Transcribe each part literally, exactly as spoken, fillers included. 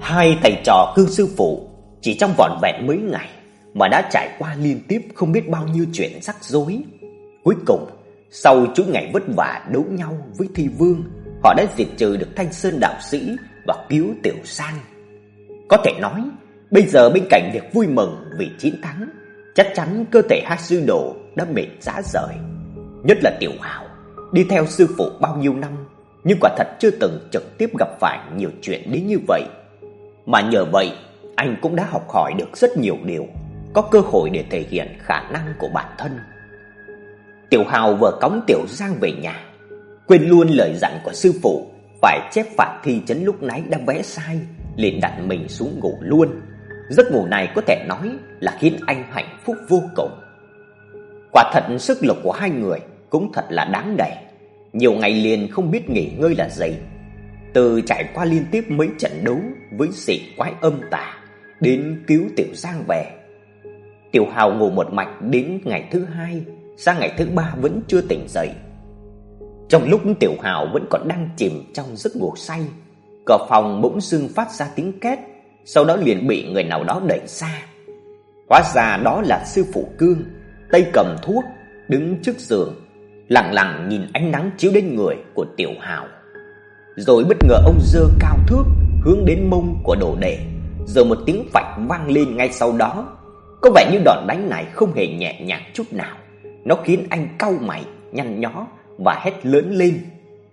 Hai thầy trò Cương sư phụ chỉ trong vỏn vẹn mấy ngày mà đã trải qua liên tiếp không biết bao nhiêu chuyện rắc rối. Cuối cùng, sau chuỗi ngày vất vả đấu nhau với Thi Vương, họ đã diệt trừ được Thanh Sơn đạo sĩ và cứu Tiểu Sang. Có thể nói, bây giờ bên cạnh việc vui mừng vì chiến thắng, chắc chắn cơ thể hai sư đồ đã mệt rã rời. Nhất là Tiểu Hào, đi theo sư phụ bao nhiêu năm, nhưng quả thật chưa từng trực tiếp gặp phải nhiều chuyện đến như vậy. Mà nhờ vậy, anh cũng đã học hỏi được rất nhiều điều, có cơ hội để thể hiện khả năng của bản thân. Tiểu Hào vừa cõng Tiểu Giang về nhà, quên luôn lời dặn của sư phụ phải chép phạt thi chấn lúc nãy đã vẽ sai, liền đặt mình xuống ngủ luôn. Giấc ngủ này có thể nói là khiến anh hạnh phúc vô cùng. Quả thật sức lực của hai người cũng thật là đáng nể, nhiều ngày liền không biết nghỉ ngơi là gì. Từ trải qua liên tiếp mấy trận đấu với sĩ quái âm tà đến cứu Tiểu Giang về, Tiểu Hào ngủ một mạch đến ngày thứ hai, sang ngày thứ ba vẫn chưa tỉnh dậy. Trong lúc Tiểu Hào vẫn còn đang chìm trong giấc ngủ say, cửa phòng bỗng dưng phát ra tiếng két, sau đó liền bị người nào đó đẩy ra. Hóa ra đó là sư phụ Cương, tay cầm thuốc, đứng trước giường, lặng lặng nhìn ánh nắng chiếu đến người của Tiểu Hào. Rồi bất ngờ ông giơ cao thước hướng đến mông của đồ đệ, rồi một tiếng phạch vang lên ngay sau đó. Có vẻ như đòn đánh này không hề nhẹ nhàng chút nào, nó khiến anh cau mày, nhăn nhó và hét lớn lên: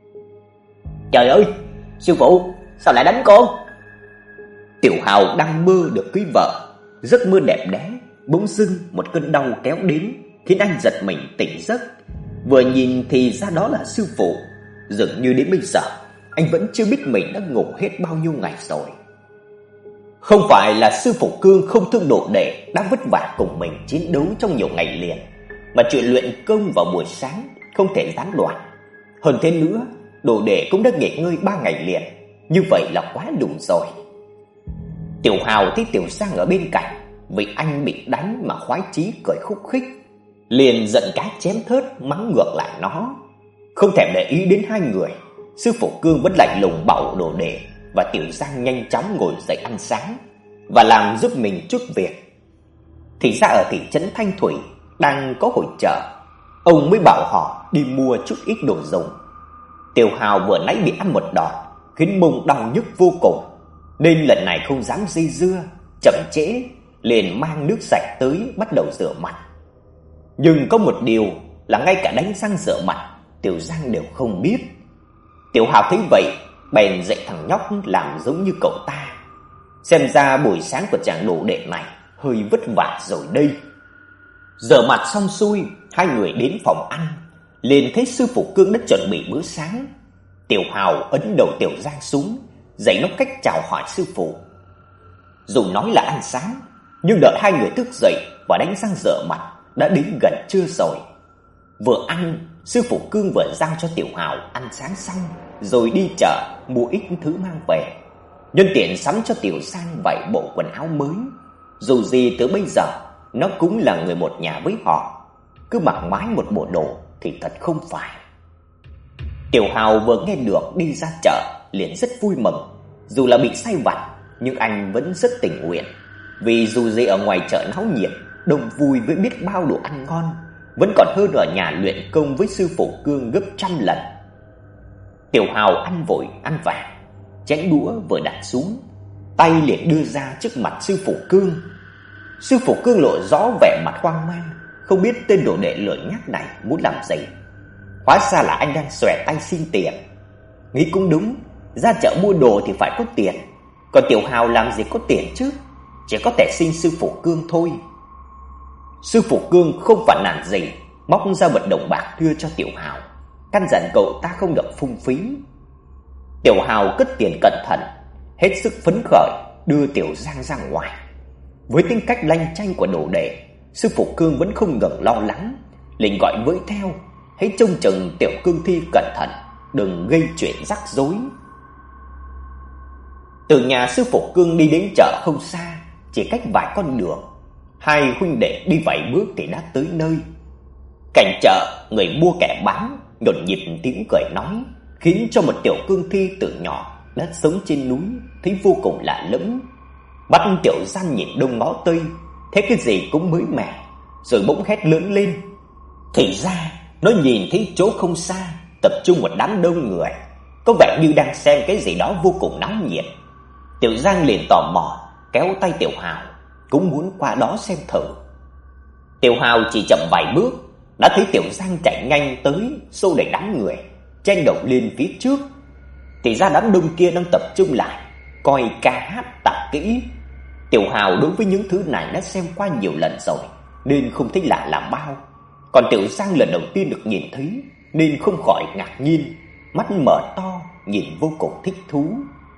"Trời ơi, sư phụ, sao lại đánh con?" Tiểu Hào đang mơ được cưới vợ, giấc mơ đẹp đẽ, bỗng dưng một cơn đau kéo đến, khiến anh giật mình tỉnh giấc. Vừa nhìn thì ra đó là sư phụ. Dường như đến bây giờ anh vẫn chưa biết mình đã ngủ hết bao nhiêu ngày rồi. Không phải là sư phụ Cương không thương đồ đệ đang vất vả cùng mình chiến đấu trong nhiều ngày liền, mà chuyện luyện công vào buổi sáng không thể gián đoạn. Hơn thế nữa, đồ đệ cũng đã nghỉ ngơi ba ngày liền, như vậy là quá đủ rồi. Tiểu Hào thấy Tiểu Giang ở bên cạnh, vì anh bị đánh mà khoái chí cười khúc khích, liền giận cá chém thớt mắng ngược lại nó. Không thèm để ý đến hai người, sư phụ Cương vẫn lạnh lùng bảo đồ đệ và Tiểu Giang nhanh chóng ngồi dậy ăn sáng và làm giúp mình chút việc. Thì ra ở thị trấn Thanh Thủy đang có hội chợ, ông mới bảo họ đi mua chút ít đồ dùng. Tiểu Hào vừa nãy bị ăn một đòn khiến mông đau nhức vô cùng, nên lần này không dám dây dưa chậm trễ, liền mang nước sạch tới bắt đầu rửa mặt. Nhưng có một điều là ngay cả đánh răng rửa mặt Tiểu Giang đều không biết. Tiểu Hào thấy vậy bèn dạy thằng nhóc làm giống như cậu ta. Xem ra buổi sáng của chàng đồ đệ này hơi vất vả rồi đây. Rửa mặt xong xuôi, hai người đến phòng ăn, liền thấy sư phụ Cương đã chuẩn bị bữa sáng. Tiểu Hào ấn đầu Tiểu Giang xuống, dạy nó cách chào hỏi sư phụ. Dù nói là ăn sáng, nhưng đợi hai người thức dậy và đánh răng rửa mặt đã đến gần trưa rồi. Vừa ăn, sư phụ Cương vừa giao cho Tiểu Hào ăn sáng xong, rồi đi chợ mua ít thứ mang về, nhân tiện sắm cho Tiểu Giang vài bộ quần áo mới. Dù gì từ bây giờ nó cũng là người một nhà với họ, cứ mặc mãi một bộ đồ thì thật không phải. Tiểu Hào vừa nghe được đi ra chợ liền rất vui mừng. Dù là bị sai vặt nhưng anh vẫn rất tình nguyện, vì dù gì ở ngoài chợ náo nhiệt, đông vui với biết bao đồ ăn ngon, vẫn còn hơn ở nhà luyện công với sư phụ Cương gấp trăm lần. Tiểu Hào ăn vội ăn vàng, chén đũa vừa đặt xuống, tay liền đưa ra trước mặt sư phụ Cương. Sư phụ Cương lộ rõ vẻ mặt hoang mang, không biết tên đồ đệ lười nhác này muốn làm gì. Hóa ra là anh đang xòe tay xin tiền. Nghĩ cũng đúng, ra chợ mua đồ thì phải có tiền, còn Tiểu Hào làm gì có tiền chứ, chỉ có thể xin sư phụ Cương thôi. Sư phụ Cương không phản nàn gì, móc ra một đồng bạc đưa cho Tiểu Hào, căn dặn cậu ta không được phung phí. Tiểu Hào cất tiền cẩn thận, hết sức phấn khởi đưa Tiểu Giang ra ngoài. Với tính cách lanh chanh của đồ đệ, sư phụ Cương vẫn không ngừng lo lắng, liền gọi với theo: hãy trông chừng Tiểu Cương Thi cẩn thận, đừng gây chuyện rắc rối. Từ nhà sư phụ Cương đi đến chợ không xa, chỉ cách vài con đường. Hai huynh đệ đi vài bước thì đã tới nơi. Cảnh chợ, người mua kẻ bán nhộn nhịp tiếng cười nói, khiến cho một Tiểu Cương Thi từ nhỏ đất sống trên núi thấy vô cùng lạ lẫm. Mắt Tiểu Giang nhìn đông ngó tây, thấy cái gì cũng mới mẻ, rồi bỗng hét lớn lên. Thì ra nó nhìn thấy chỗ không xa tập trung một đám đông người, có vẻ như đang xem cái gì đó vô cùng náo nhiệt. Tiểu Giang liền tò mò kéo tay Tiểu Hào, cũng muốn qua đó xem thử. Tiểu Hào chỉ chậm vài bước đã thấy Tiểu Giang chạy nhanh tới, xô đẩy đám người, chen đầu lên phía trước. Thì ra đám đông kia đang tập trung lại coi ca hát tạp kỹ. Tiểu Hào đối với những thứ này đã xem qua nhiều lần rồi nên không thấy lạ làm bao. Còn Tiểu Giang lần đầu tiên được nhìn thấy nên không khỏi ngạc nhiên, mắt mở to nhìn vô cùng thích thú.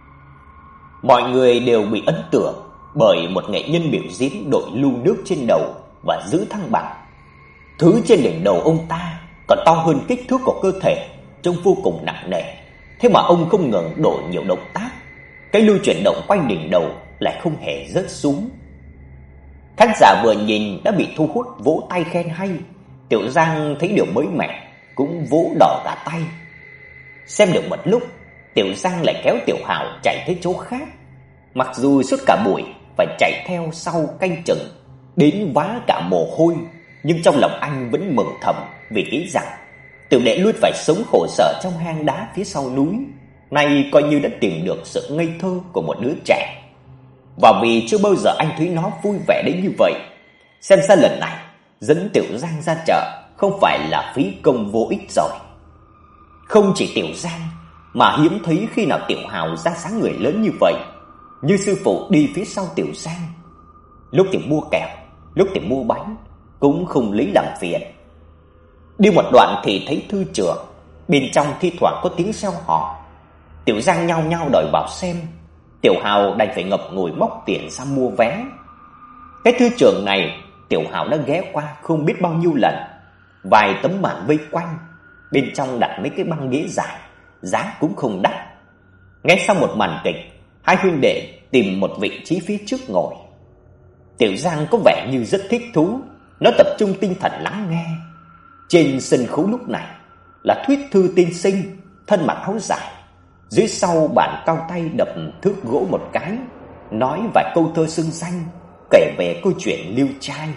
Mọi người đều bị ấn tượng bởi một nghệ nhân biểu diễn đội lu nước trên đầu và giữ thăng bằng. Thứ trên đỉnh đầu ông ta còn to hơn kích thước của cơ thể, trông vô cùng nặng nề. Thế mà ông không ngừng đổi nhiều động tác, cái lưu chuyển động quanh đỉnh đầu lại không hề rớt xuống. Khán giả vừa nhìn đã bị thu hút vỗ tay khen hay. Tiểu Giang thấy điều mới mẻ cũng vỗ đỏ cả tay. Xem được một lúc, Tiểu Giang lại kéo Tiểu Hào chạy tới chỗ khác. Mặc dù suốt cả buổi phải chạy theo sau canh chừng đến vá cả mồ hôi, nhưng trong lòng anh vẫn mừng thầm vì nghĩ rằng Tiểu Đệ luôn phải sống khổ sở trong hang đá phía sau núi, nay coi như đã tìm được sự ngây thơ của một đứa trẻ. Và vì chưa bao giờ anh thấy nó vui vẻ đến như vậy, xem ra lần này dẫn Tiểu Giang ra chợ không phải là phí công vô ích rồi. Không chỉ Tiểu Giang mà hiếm thấy khi nào Tiểu Hào ra sáng người lớn như vậy. Như sư phụ đi phía sau Tiểu Giang, lúc thì mua kẹo, lúc thì mua bánh, cũng không lấy làm phiền. Đi một đoạn thì thấy thư trưởng, bên trong thi thoảng có tiếng reo hò. Tiểu Giang nhao nhao đòi vào xem. Tiểu Hào đành phải ngập ngùi móc tiền ra mua vé. Cái thư trưởng này Tiểu Hào đã ghé qua không biết bao nhiêu lần. Vài tấm màn vây quanh, bên trong đặt mấy cái băng ghế dài, giá cũng không đắt. Ngay sau một màn kịch, hai huynh đệ tìm một vị trí phía trước ngồi. Tiểu Giang có vẻ như rất thích thú, nó tập trung tinh thần lắng nghe. Trên sân khấu lúc này là Thuyết Thư tiên sinh, thân mặc áo dài, dưới sau bàn cao tay đập thước gỗ một cái, nói vài câu thơ xưng danh, kể về câu chuyện liêu trai.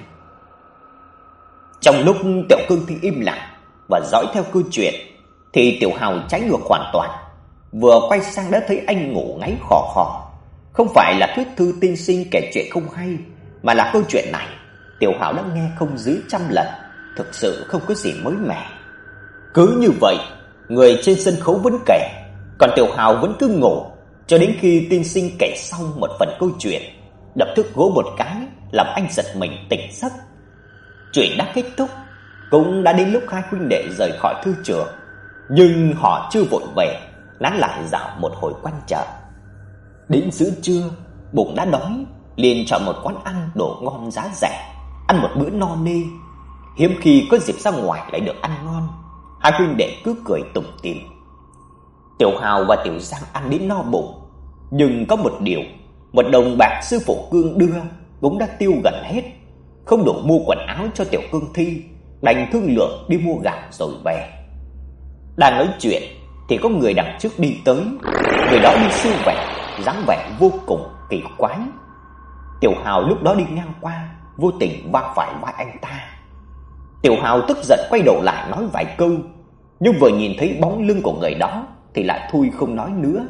Trong lúc Tiểu Cương Thi im lặng và dõi theo câu chuyện, thì Tiểu Hào trái ngược hoàn toàn. Vừa quay sang đã thấy anh ngủ ngáy khò khò. Không phải là Thuyết Thư tiên sinh kể chuyện không hay, mà là câu chuyện này Tiểu Hào đã nghe không dưới trăm lần, thực sự không có gì mới mẻ. Cứ như vậy, người trên sân khấu vẫn kể, còn Tiểu Hào vẫn cứ ngủ cho đến khi tiên sinh kể xong một phần câu chuyện, đập thước gỗ một cái làm anh giật mình tỉnh giấc. Chuyện đã kết thúc, cũng đã đến lúc hai huynh đệ rời khỏi thư trường, nhưng họ chưa vội về, lán lại dạo một hồi quanh chợ. Đến giữa trưa, bụng đã đói, liền chọn một quán ăn đồ ngon giá rẻ, ăn một bữa no nê. Hiếm khi có dịp ra ngoài lại được ăn ngon, hai huynh đệ cứ cười tủm tỉm. Tiểu Hào và Tiểu Giang ăn đến no bụng, nhưng có một điều, một đồng bạc sư phụ Cương đưa cũng đã tiêu gần hết, không đủ mua quần áo cho Tiểu Cương Thi, đành thương lượng đi mua gạo rồi về. Đang nói chuyện thì có người đằng trước đi tới. Người đó đi siêu vẻ, dáng vẻ vô cùng kỳ quái. Tiểu Hào lúc đó đi ngang qua, vô tình va phải vai anh ta. Tiểu Hào tức giận quay đầu lại nói vài câu, nhưng vừa nhìn thấy bóng lưng của người đó thì lại thôi không nói nữa.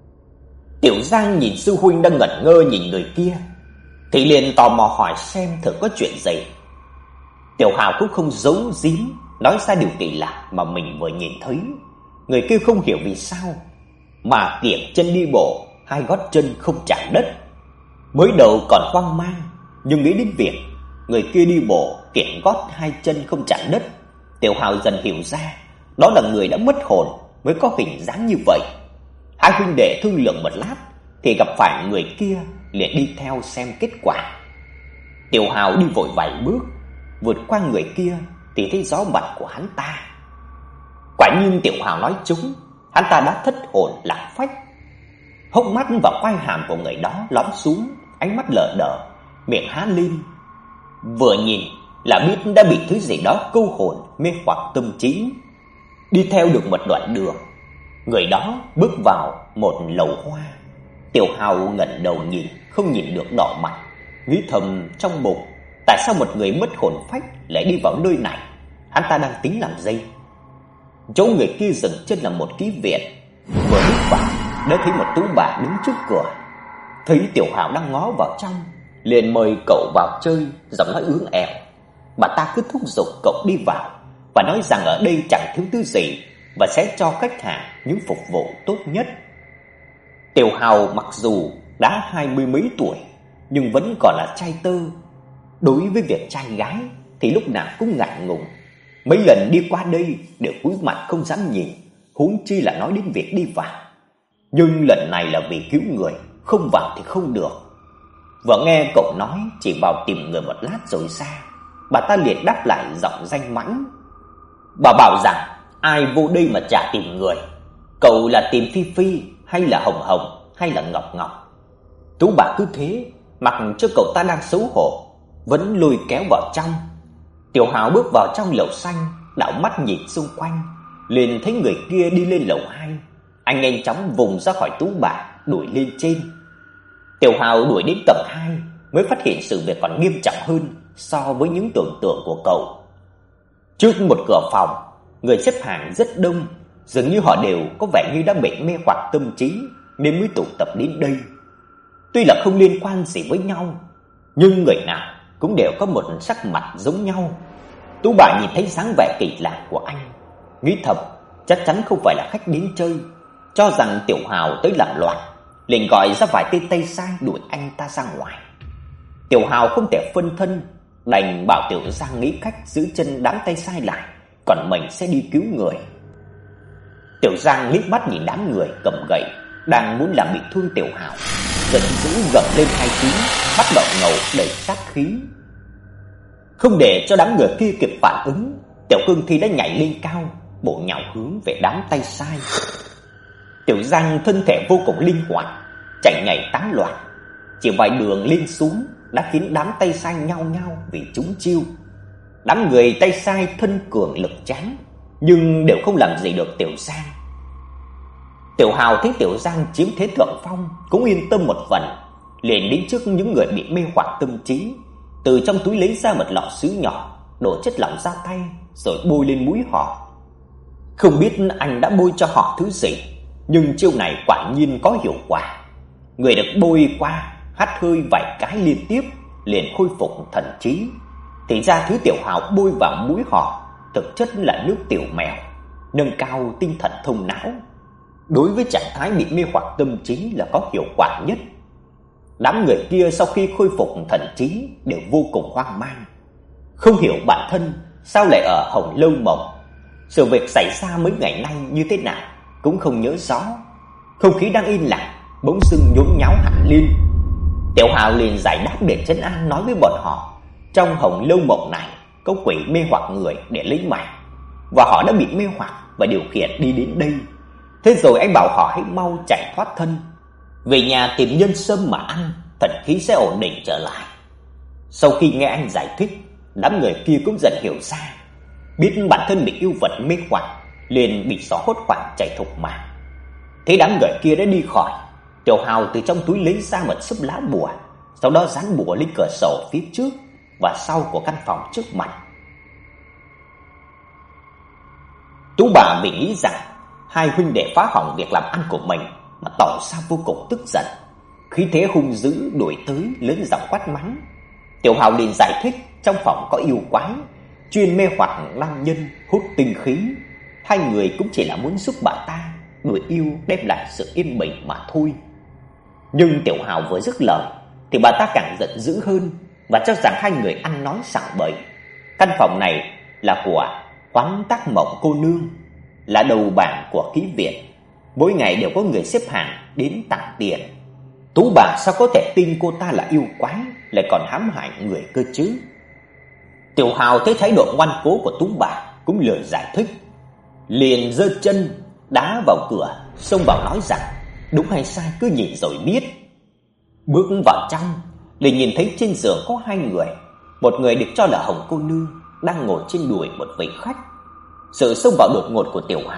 Tiểu Giang nhìn sư huynh đang ngẩn ngơ nhìn người kia, thì liền tò mò hỏi xem thử có chuyện gì. Tiểu Hào cũng không giấu giếm, nói ra điều kỳ lạ mà mình vừa nhìn thấy. Người kia không hiểu vì sao mà kiểng chân đi bộ, hai gót chân không chạm đất. Mới đầu còn hoang mang, nhưng nghĩ đến việc người kia đi bộ kiểng gót hai chân không chạm đất, Tiểu Hào dần hiểu ra đó là người đã mất hồn mới có hình dáng như vậy. Hai huynh đệ thương lượng một lát thì gặp phải người kia, liền đi theo xem kết quả. Tiểu Hào đi vội vài bước, vượt qua người kia thì thấy rõ mặt của hắn ta. Quả nhiên Tiểu Hào nói trúng, hắn ta đã thất hồn lạc phách. Hốc mắt và quai hàm của người đó lõm xuống, ánh mắt lờ đờ, miệng há lên. Vừa nhìn là biết đã bị thứ gì đó câu hồn mê hoặc tâm trí. Đi theo được một đoạn đường Người đó bước vào một lầu hoa. Tiểu Hào ngẩng đầu nhìn, không nhìn được đỏ mặt, nghĩ thầm trong bụng, tại sao một người mất hồn phách lại đi vào nơi này? Hắn ta đang tính làm gì? Chỗ người kia dừng chân là một ký viện. Vừa bước vào, đã thấy một tú bà đứng trước cửa. Thấy Tiểu Hào đang ngó vào trong, liền mời cậu vào chơi, giọng nói ưỡn ẹo. Bà ta cứ thúc giục cậu đi vào và nói rằng ở đây chẳng thiếu thứ gì và sẽ cho khách hàng những phục vụ tốt nhất. Tiểu Hào mặc dù đã hai mươi mấy tuổi nhưng vẫn còn là trai tơ. Đối với việc trai gái thì lúc nào cũng ngại ngùng. Mấy lần đi qua đây đều cúi mặt không dám nhìn, huống chi là nói đến việc đi vào. Nhưng lần này là vì cứu người, không vào thì không được. Vừa nghe cậu nói chỉ vào tìm người một lát rồi ra, bà ta liền đáp lại giọng danh mãnh. Bà bảo rằng ai vô đây mà chả tìm người. Cậu là tìm Phi Phi hay là Hồng Hồng hay là Ngọc Ngọc? Tú bà cứ thế, mặc cho cậu ta đang xấu hổ, vẫn lôi kéo vào trong. Tiểu Hào bước vào trong lầu xanh, đảo mắt nhìn xung quanh, liền thấy người kia đi lên lầu hai. Anh nhanh chóng vùng ra khỏi tú bà, đuổi lên trên. Tiểu Hào đuổi đến tầng hai mới phát hiện sự việc còn nghiêm trọng hơn so với những tưởng tượng của cậu. Trước một cửa phòng, người xếp hàng rất đông, dường như họ đều có vẻ như đã bị mê hoặc tâm trí nên mới tụ tập đến đây. Tuy là không liên quan gì với nhau, nhưng người nào cũng đều có một sắc mặt giống nhau. Tú bà nhìn thấy dáng vẻ kỳ lạ của anh, nghĩ thầm chắc chắn không phải là khách đến chơi, cho rằng Tiểu Hào tới làm loạn, liền gọi ra vài tên tay sai đuổi anh ta ra ngoài. Tiểu Hào không thể phân thân, đành bảo Tiểu Giang nghĩ cách giữ chân đám tay sai lại, còn mình sẽ đi cứu người. Tiểu Giang liếc mắt nhìn đám người cầm gậy đang muốn làm bị thương Tiểu Hào, giận dữ gầm lên hai tiếng, bắt đầu ngầu đầy sát khí. Không để cho đám người kia kịp phản ứng, Tiểu Cương Thi đã nhảy lên cao, bổ nhào hướng về đám tay sai. Tiểu Giang thân thể vô cùng linh hoạt, chạy nhảy tán loạn, chỉ vài đường lên xuống đã khiến đám tay sai nhao nhao vì trúng chiêu. Đám người tay sai thân cường lực tráng, nhưng đều không làm gì được Tiểu Giang. Tiểu Hào thấy Tiểu Giang chiếm thế thượng phong, cũng yên tâm một phần, liền đến trước những người bị mê hoặc tâm trí, từ trong túi lấy ra một lọ sứ nhỏ, đổ chất lỏng ra tay rồi bôi lên mũi họ. Không biết anh đã bôi cho họ thứ gì, nhưng chiêu này quả nhiên có hiệu quả. Người được bôi qua hắt hơi vài cái liên tiếp liền khôi phục thần trí. Thì ra thứ Tiểu Hào bôi vào mũi họ thực chất là nước tiểu mèo, nâng cao tinh thần thông não. Đối với trạng thái bị mê hoặc tâm trí là có hiệu quả nhất. Đám người kia sau khi khôi phục thần trí đều vô cùng hoang mang, không hiểu bản thân sao lại ở Hồng Lâu Mộng, sự việc xảy ra mấy ngày nay như thế nào cũng không nhớ rõ. Không khí đang yên lặng bỗng dưng nhốn nháo hẳn lên. Tiểu Hào liền giải đáp để trấn an, nói với bọn họ trong Hồng Lâu Mộng này có quỷ mê hoặc người để lấy mạng, và họ đã bị mê hoặc và điều khiển đi đến đây. Thế rồi anh bảo họ hãy mau chạy thoát thân, về nhà tìm nhân sâm mà ăn, thần khí sẽ ổn định trở lại. Sau khi nghe anh giải thích, đám người kia cũng dần hiểu ra, biết bản thân bị yêu vật mê hoặc, liền bị xỏ hốt hoảng chạy thục mạng. Thế đám người kia đã đi khỏi, Tiểu Hào từ trong túi lấy ra một xấp lá bùa, sau đó dán bùa lên cửa sổ phía trước và sau của căn phòng trước mặt. Tú bà vì nghĩ rằng hai huynh đệ phá hỏng việc làm ăn của mình mà tỏ ra vô cùng tức giận, khí thế hung dữ đuổi tới lớn giọng quát mắng. Tiểu Hào liền giải thích trong phòng có yêu quái chuyên mê hoặc nam nhân, hút tinh khí. Hai người cũng chỉ là muốn giúp bà ta đuổi yêu, đem lại sự yên bình mà thôi. Nhưng Tiểu Hào vừa dứt lời thì bà ta càng giận dữ hơn và cho rằng hai người ăn nói sảng bậy. Căn phòng này là của Hoán Tác Mộng cô nương, là đầu bảng của ký viện, mỗi ngày đều có người xếp hàng đến tặng tiền. Tú bà sao có thể tin cô ta là yêu quái, lại còn hãm hại người cơ chứ? Tiểu Hào thấy thái độ ngoan cố của Tú bà cũng lười giải thích, liền giơ chân đá vào cửa, xông vào nói rằng đúng hay sai cứ nhìn rồi biết. Bước vào trong, liền nhìn thấy trên giường có hai người, một người được cho là Hồng cô nương đang ngồi trên đùi một vị khách. Sự xông vào đột ngột của Tiểu Hào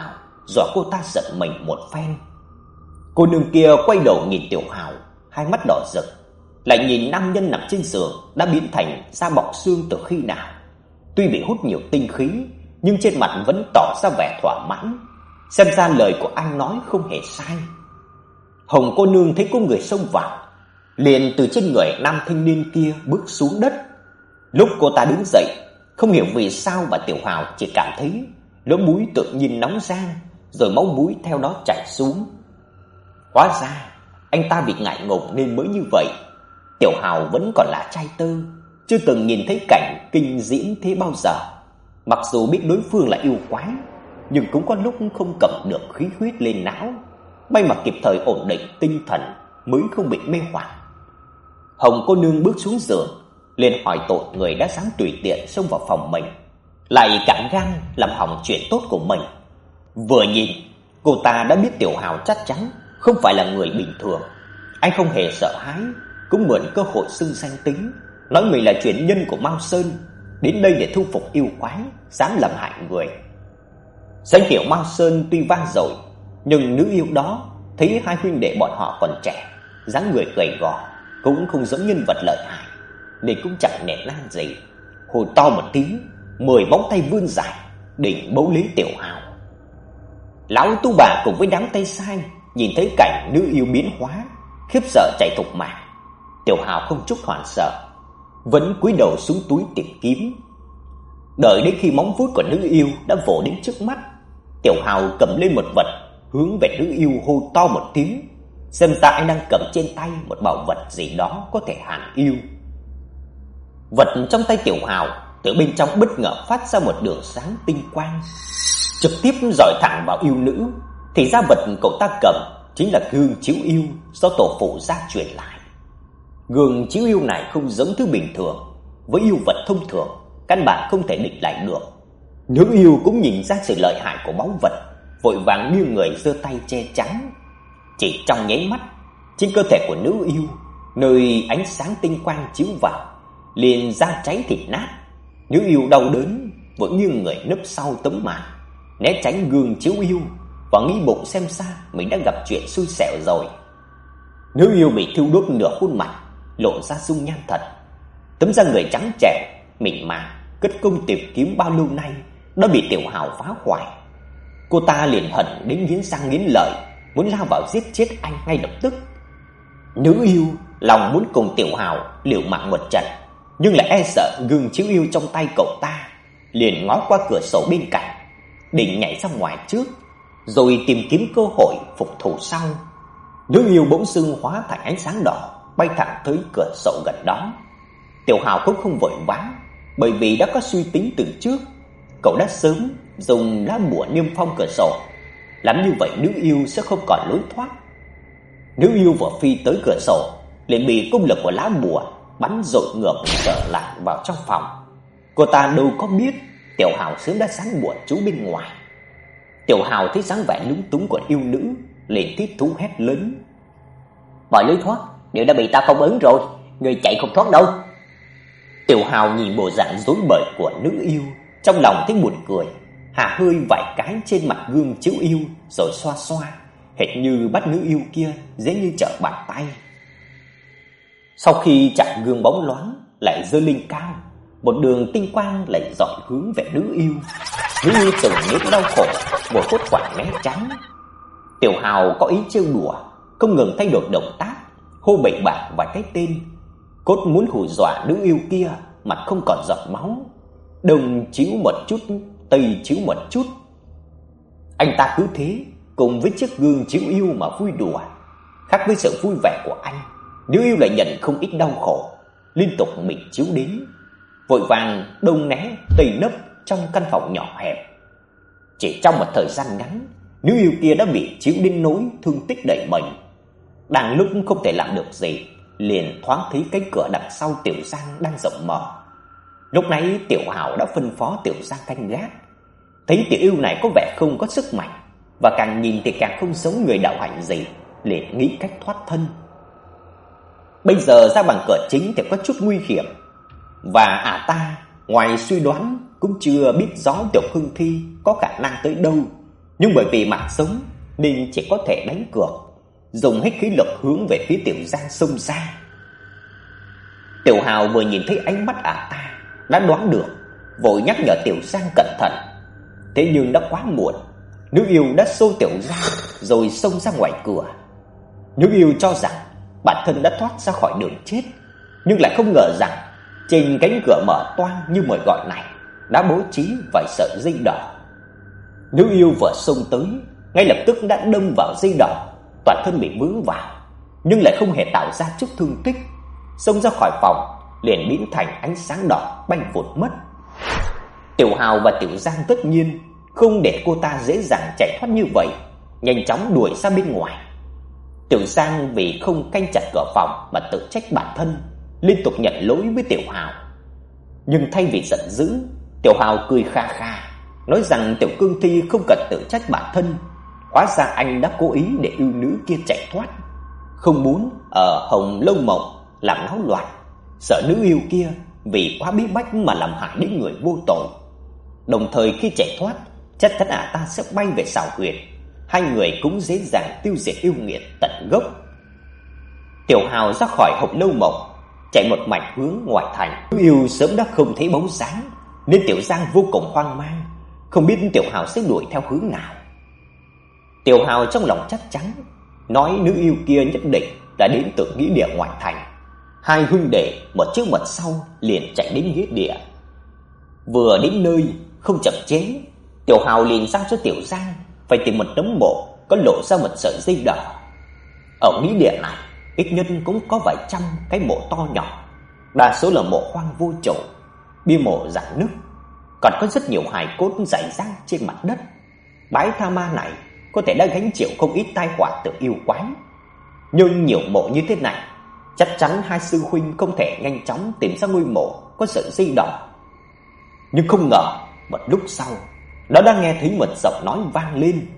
dọa cô ta giật mình một phen. Cô nương kia quay đầu nhìn Tiểu Hào, hai mắt đỏ rực, lại nhìn nam nhân nằm trên giường đã biến thành da bọc xương từ khi nào. Tuy bị hút nhiều tinh khí, nhưng trên mặt vẫn tỏ ra vẻ thỏa mãn, xem ra lời của anh nói không hề sai. Hồng cô nương thấy có người xông vào, liền từ trên người nam thanh niên kia bước xuống đất. Lúc cô ta đứng dậy, không hiểu vì sao mà Tiểu Hào chỉ cảm thấy lỗ mũi tự nhiên nóng rang, rồi máu mũi theo đó chảy xuống. Hóa ra anh ta bị ngại ngùng nên mới như vậy. Tiểu Hào vẫn còn là trai tơ, chưa từng nhìn thấy cảnh kinh diễm thế bao giờ. Mặc dù biết đối phương là yêu quái, nhưng cũng có lúc không cầm được khí huyết lên não. May mà kịp thời ổn định tinh thần mới không bị mê hoặc. Hồng cô nương bước xuống giường, liền hỏi tội người đã dám tùy tiện xông vào phòng mình, lại cản gan làm hỏng chuyện tốt của mình. Vừa nhìn, cô ta đã biết Tiểu Hào chắc chắn không phải là người bình thường. Anh không hề sợ hãi, cũng mượn cơ hội xưng danh tính, nói mình là truyền nhân của Mao Sơn, đến đây để thu phục yêu quái, dám làm hại người. Danh hiệu Mao Sơn tuy vang dội, nhưng nữ yêu đó thấy hai huynh đệ bọn họ còn trẻ, dáng người gầy gò, cũng không giống nhân vật lợi hại, nên cũng chẳng nể nang gì. Hô to một tiếng, mười móng tay vươn dài, định bấu lấy Tiểu Hào. Lão tu bà cùng với đám tay sai nhìn thấy cảnh nữ yêu biến hóa, khiếp sợ chạy thục mạng. Tiểu Hào không chút hoảng sợ, vẫn cúi đầu xuống túi tìm kiếm. Đợi đến khi móng vuốt của nữ yêu đã vồ đến trước mắt, Tiểu Hào cầm lên một vật, hướng về nữ yêu hô to một tiếng, xem ra anh đang cầm trên tay một bảo vật gì đó có thể hàn yêu. Vật trong tay Tiểu Hào từ bên trong bất ngờ phát ra một đường sáng tinh quang, trực tiếp dọi thẳng vào yêu nữ. Thì ra vật cậu ta cầm chính là gương chiếu yêu do tổ phụ gia truyền lại. Gương chiếu yêu này không giống thứ bình thường, với yêu vật thông thường căn bản không thể địch lại được. Nữ yêu cũng nhìn ra sự lợi hại của báu vật, vội vàng đưa người giơ tay che chắn. Chỉ trong nháy mắt, trên cơ thể của nữ yêu, nơi ánh sáng tinh quang chiếu vào, liền da cháy thịt nát. Nữ yêu đau đớn, vội nghiêng người nấp sau tấm màn, né tránh gương chiếu yêu và nghĩ bụng xem ra mình đã gặp chuyện xui xẻo rồi. Nữ yêu bị thiêu đốt nửa khuôn mặt, lộ ra dung nhan thật. Tấm da người trắng trẻo, mịn màng, cất công tìm kiếm bao lâu nay đã bị Tiểu Hào phá hoại. Cô ta liền hận đến nghiến răng nghiến lợi, muốn lao vào giết chết anh ngay lập tức. Nữ yêu lòng muốn cùng Tiểu Hào liều mạng một trận, nhưng lại e sợ gương chiếu yêu trong tay cậu ta, liền ngó qua cửa sổ bên cạnh, định nhảy ra ngoài trước, rồi tìm kiếm cơ hội phục thủ sau. Nữ yêu bỗng dưng hóa thành ánh sáng đỏ, bay thẳng tới cửa sổ gần đó. Tiểu Hào cũng không vội vã, bởi vì đã có suy tính từ trước. Cậu đã sớm dùng lá bùa niêm phong cửa sổ, làm như vậy nữ yêu sẽ không còn lối thoát. Nữ yêu vừa phi tới cửa sổ, liền bị công lực của lá bùa bắn dội ngược trở lại vào trong phòng. Cô ta đâu có biết Tiểu Hào sớm đã dán bùa chú bên ngoài. Tiểu Hào thấy dáng vẻ lúng túng của yêu nữ, liền thích thú hét lớn: "Mọi lối thoát đều đã bị ta phong ấn rồi, người chạy không thoát đâu." Tiểu Hào nhìn bộ dạng rối bời của nữ yêu, trong lòng thấy buồn cười, hà hơi vài cái trên mặt gương chiếu yêu, rồi xoa xoa, hệt như bắt nữ yêu kia dễ như trở bàn tay. Sau khi chạm gương bóng loáng, lại giơ lên cao, một đường tinh quang lại dọi hướng về nữ yêu. Nữ yêu từng nếm đau khổ, một hốt hoảng né tránh. Tiểu Hào có ý trêu đùa, không ngừng thay đổi động tác, hô bậy bạ vài cái tên, cốt muốn hù dọa nữ yêu kia mặt không còn giọt máu, đông chiếu một chút, tây chiếu một chút. Anh ta cứ thế cùng với chiếc gương chiếu yêu mà vui đùa. Khác với sự vui vẻ của anh, nữ yêu lại nhận không ít đau khổ, liên tục bị chiếu đến, vội vàng đông né tây nấp trong căn phòng nhỏ hẹp. Chỉ trong một thời gian ngắn, nữ yêu kia đã bị chiếu đến nỗi thương tích đầy mình. Đang lúc không thể làm được gì, liền thoáng thấy cánh cửa đằng sau Tiểu Giang đang rộng mở. Lúc nãy Tiểu Hào đã phân phó Tiểu Giang canh gác. Thấy tiểu yêu này có vẻ không có sức mạnh, và càng nhìn thì càng không giống người đạo hạnh gì, liền nghĩ cách thoát thân. Bây giờ ra bằng cửa chính thì có chút nguy hiểm, và ả ta ngoài suy đoán cũng chưa biết rõ Tiểu Hương Thi có khả năng tới đâu, nhưng bởi vì mạng sống nên chỉ có thể đánh cược, dùng hết khí lực hướng về phía Tiểu Giang xông ra. Tiểu Hào vừa nhìn thấy ánh mắt ả ta đã đoán được, vội nhắc nhở Tiểu Giang cẩn thận. Thế nhưng đã quá muộn, nữ yêu đã xô Tiểu Giang rồi xông ra ngoài cửa. Nữ yêu cho rằng bản thân đã thoát ra khỏi đường chết, nhưng lại không ngờ rằng trên cánh cửa mở toang như mời gọi này đã bố trí vài sợi dây đỏ. Nữ yêu vừa xông tới, ngay lập tức đã đâm vào dây đỏ, toàn thân bị vướng vào, nhưng lại không hề tạo ra chút thương tích. Xông ra khỏi phòng liền biến thành ánh sáng đỏ bay vụt mất. Tiểu Hào và Tiểu Giang tất nhiên không để cô ta dễ dàng chạy thoát như vậy, nhanh chóng đuổi ra bên ngoài. Tiểu Giang vì không canh chặt cửa phòng mà tự trách bản thân, liên tục nhận lỗi với Tiểu Hào. Nhưng thay vì giận dữ, Tiểu Hào cười kha kha, nói rằng Tiểu Cương Thi không cần tự trách bản thân, hóa ra anh đã cố ý để yêu nữ kia chạy thoát, không muốn ở Hồng Lâu Mộng làm náo loạn, sợ nữ yêu kia vì quá bí bách mà làm hại đến người vô tội. Đồng thời khi chạy thoát, chắc chắn ả ta sẽ bay về xảo huyệt, hai người cũng dễ dàng tiêu diệt yêu nghiệt tận gốc. Tiểu Hào ra khỏi Hồng Lâu Mộng, chạy một mạch hướng ngoại thành. Nữ yêu sớm đã không thấy bóng dáng, nên Tiểu Giang vô cùng hoang mang, không biết Tiểu Hào sẽ đuổi theo hướng nào. Tiểu Hào trong lòng chắc chắn, nói nữ yêu kia nhất định đã đến từ nghĩa địa ngoại thành. Hai huynh đệ một trước một sau liền chạy đến nghĩa địa. Vừa đến nơi, không chậm chế, Tiểu Hào liền giao cho Tiểu Giang phải tìm một tấm mộ có lộ ra một sợi dây đỏ. Ở nghĩa địa này ít nhất cũng có vài trăm cái mộ to nhỏ, đa số là mộ hoang vô chủ, bia mộ rạn nứt, còn có rất nhiều hài cốt rải rác trên mặt đất. Bãi tha ma này có thể đã gánh chịu không ít tai họa từ yêu quái. Nhưng nhiều mộ như thế này, chắc chắn hai sư huynh không thể nhanh chóng tìm ra ngôi mộ có sợi dây đỏ. Nhưng không ngờ một lúc sau, nó đã nghe thấy một giọng nói vang lên.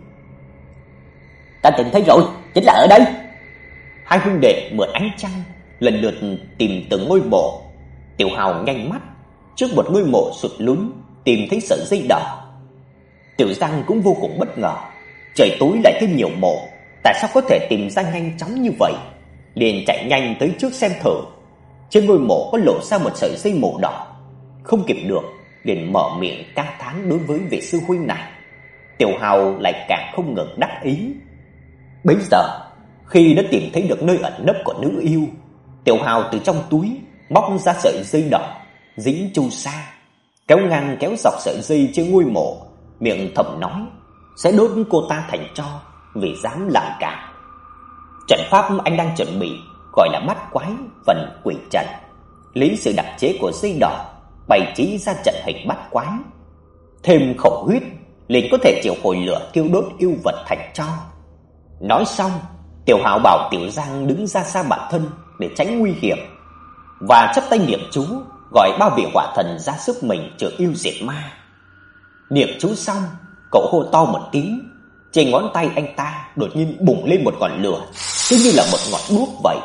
Ta tìm thấy rồi, chính là ở đây. Hai huynh đệ mượn ánh trăng lần lượt tìm từng ngôi mộ. Tiểu Hào nhanh mắt, trước một ngôi mộ sụt lún tìm thấy sợi dây đỏ. Tiểu Giang cũng vô cùng bất ngờ, trời tối lại thêm nhiều mộ, tại sao có thể tìm ra nhanh chóng như vậy? Liền chạy nhanh tới trước xem thử. Trên ngôi mộ có lộ ra một sợi dây màu đỏ. Không kịp được, liền mở miệng ca thán đối với vị sư huynh này. Tiểu Hào lại càng không ngừng đắc ý. Bấy giờ, khi đã tìm thấy được nơi ẩn nấp của nữ yêu, Tiểu Hào từ trong túi móc ra sợi dây đỏ dính chu sa, kéo ngang kéo dọc sợi dây trên ngôi mộ, miệng thầm nói sẽ đốt cô ta thành tro vì dám làm cản. Trận pháp anh đang chuẩn bị gọi là bắt quái phần quỷ trận, lấy sự đặc chế của dây đỏ bày trí ra trận hình bắt quái, thêm khẩu huyết liền có thể triệu hồi lửa thiêu đốt yêu vật thành tro. Nói xong, Tiểu Hào bảo Tiểu Giang đứng ra xa bản thân để tránh nguy hiểm, và chắp tay niệm chú gọi bao vị hỏa thần ra sức mình trừ yêu diệt ma. Niệm chú xong, cậu hô to một tiếng, trên ngón tay anh ta đột nhiên bùng lên một ngọn lửa, cứ như là một ngọn đuốc vậy.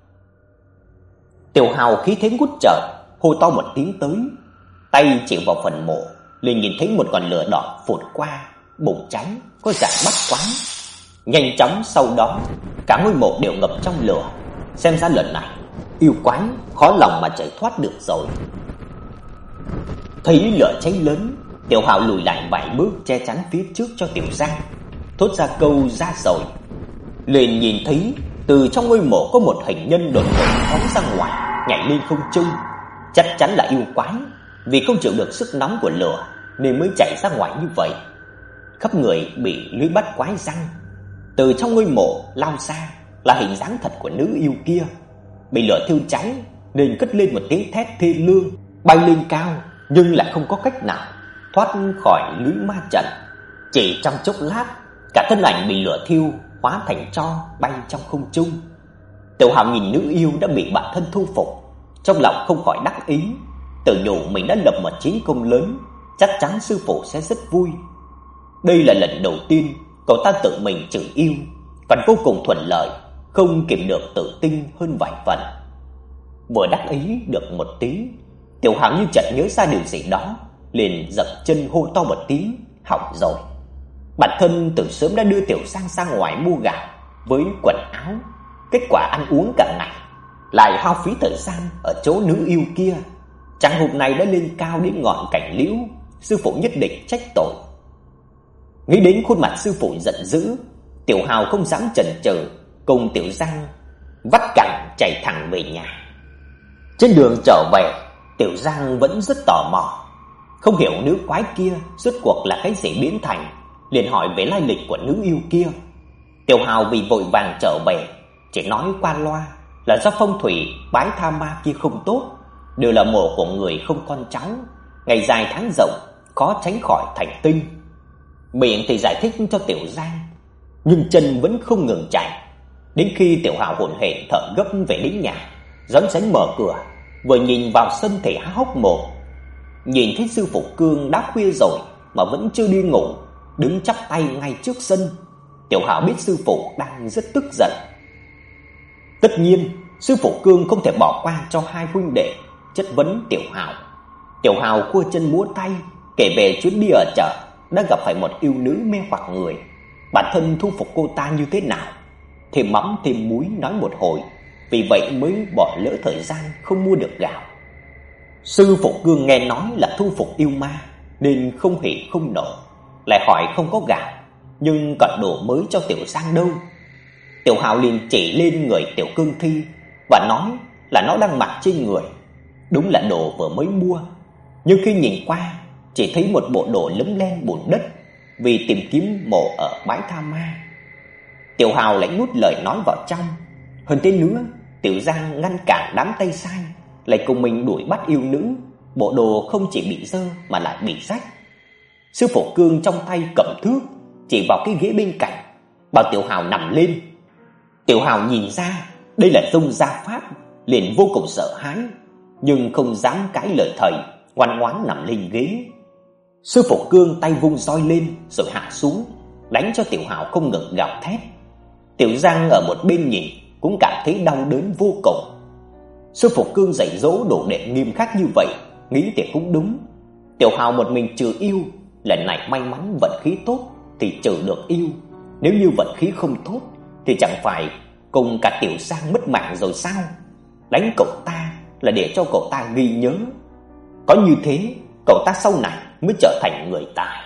Tiểu Hào khí thế ngút trời, hô to một tiếng tới, tay chỉ vào phần mộ, liền nhìn thấy một ngọn lửa đỏ phụt qua, bùng cháy, có dạng bắt quái. Nhanh chóng sau đó, cả ngôi mộ đều ngập trong lửa. Xem ra lần này yêu quái khó lòng mà chạy thoát được rồi. Thấy lửa cháy lớn, Tiểu Hào lùi lại vài bước che chắn phía trước cho Tiểu Giang, thốt ra câu ra rồi. Liền nhìn thấy từ trong ngôi mộ có một hình nhân đột ngột phóng ra ngoài, nhảy lên không trung. Chắc chắn là yêu quái, vì không chịu được sức nóng của lửa nên mới chạy ra ngoài như vậy. Khắp người bị lưới bắt quái răng. Từ trong ngôi mộ lao ra là hình dáng thật của nữ yêu kia, bị lửa thiêu cháy nên cất lên một tiếng thét thê lương, bay lên cao nhưng lại không có cách nào thoát khỏi lưới ma trận. Chỉ trong chốc lát, cả thân ảnh bị lửa thiêu hóa thành tro bay trong không trung. Tiểu Hào nhìn nữ yêu đã bị bản thân thu phục, trong lòng không khỏi đắc ý, tự nhủ mình đã lập một chiến công lớn, chắc chắn sư phụ sẽ rất vui. Đây là lần đầu tiên cậu ta tự mình trừ yêu, còn vô cùng thuận lợi, không kìm được tự tin hơn vài phần. Vừa đắc ý được một tí, Tiểu Hào như chợt nhớ ra điều gì đó, liền dậm chân hô to một tiếng, hỏng rồi. Bản thân từ sớm đã đưa Tiểu Giang ra ngoài mua gạo với quần áo, kết quả ăn uống cả ngày, lại hao phí thời gian ở chỗ nữ yêu kia. Trang hụt này đã lên cao đến ngọn cảnh liễu, sư phụ nhất định trách tội. Nghĩ đến khuôn mặt sư phụ giận dữ, Tiểu Hào không dám chần chừ, cùng Tiểu Giang vắt cẳng chạy thẳng về nhà. Trên đường trở về, Tiểu Giang vẫn rất tò mò, không hiểu nữ quái kia rốt cuộc là cái gì biến thành, liền hỏi về lai lịch của nữ yêu kia. Tiểu Hào vì vội vàng trở về, chỉ nói qua loa là do phong thủy bái tha ma kia không tốt, đều là mộ của người không con cháu, ngày dài tháng rộng, khó tránh khỏi thành tinh. Miệng thì giải thích cho Tiểu Giang, nhưng chân vẫn không ngừng chạy. Đến khi Tiểu Hào hổn hển thở gấp về đến nhà, rón rén mở cửa, vừa nhìn vào sân thì há hốc mồm. Nhìn thấy sư phụ Cương đã khuya rồi mà vẫn chưa đi ngủ, đứng chắp tay ngay trước sân. Tiểu Hào biết sư phụ đang rất tức giận. Tất nhiên, sư phụ Cương không thể bỏ qua cho hai huynh đệ, chất vấn Tiểu Hào. Tiểu Hào cua chân múa tay, kể về chuyến đi ở chợ đã gặp phải một yêu nữ mê hoặc người, bản thân thu phục cô ta như thế nào, thêm mắm thêm muối nói một hồi, vì vậy mới bỏ lỡ thời gian không mua được gạo. Sư phụ Cương nghe nói là thu phục yêu ma nên không hỉ không nộ, lại hỏi không có gạo, nhưng còn đồ mới cho Tiểu Giang đâu. Tiểu Hào liền chỉ lên người Tiểu Cương Thi và nói là nó đang mặc trên người, đúng là đồ vừa mới mua, nhưng khi nhìn qua chỉ thấy một bộ đồ lấm lem bùn đất, vì tìm kiếm mộ ở bãi tha ma. Tiểu Hào lại nuốt lời nói vào trong. Hơn thế nữa, Tiểu Giang ngăn cản đám tay sai, lại cùng mình đuổi bắt yêu nữ, bộ đồ không chỉ bị dơ mà lại bị rách. Sư phụ Cương trong tay cầm thước chỉ vào cái ghế bên cạnh, bảo Tiểu Hào nằm lên. Tiểu Hào nhìn ra đây là Tông Gia Pháp, liền vô cùng sợ hãi, nhưng không dám cãi lời thầy, ngoan ngoãn nằm lên ghế. Sư phụ Cương tay vung roi lên rồi hạ xuống, đánh cho Tiểu Hào không ngừng gào thét. Tiểu Giang ở một bên nhìn cũng cảm thấy đau đớn vô cùng. Sư phụ Cương dạy dỗ đồ đệ nghiêm khắc như vậy, nghĩ thì cũng đúng. Tiểu Hào một mình trừ yêu, lần này may mắn vận khí tốt thì trừ được yêu, nếu như vận khí không tốt thì chẳng phải cùng cả Tiểu Giang mất mạng rồi sao? Đánh cậu ta là để cho cậu ta ghi nhớ, có như thế cậu ta sau này mới trở thành người tài.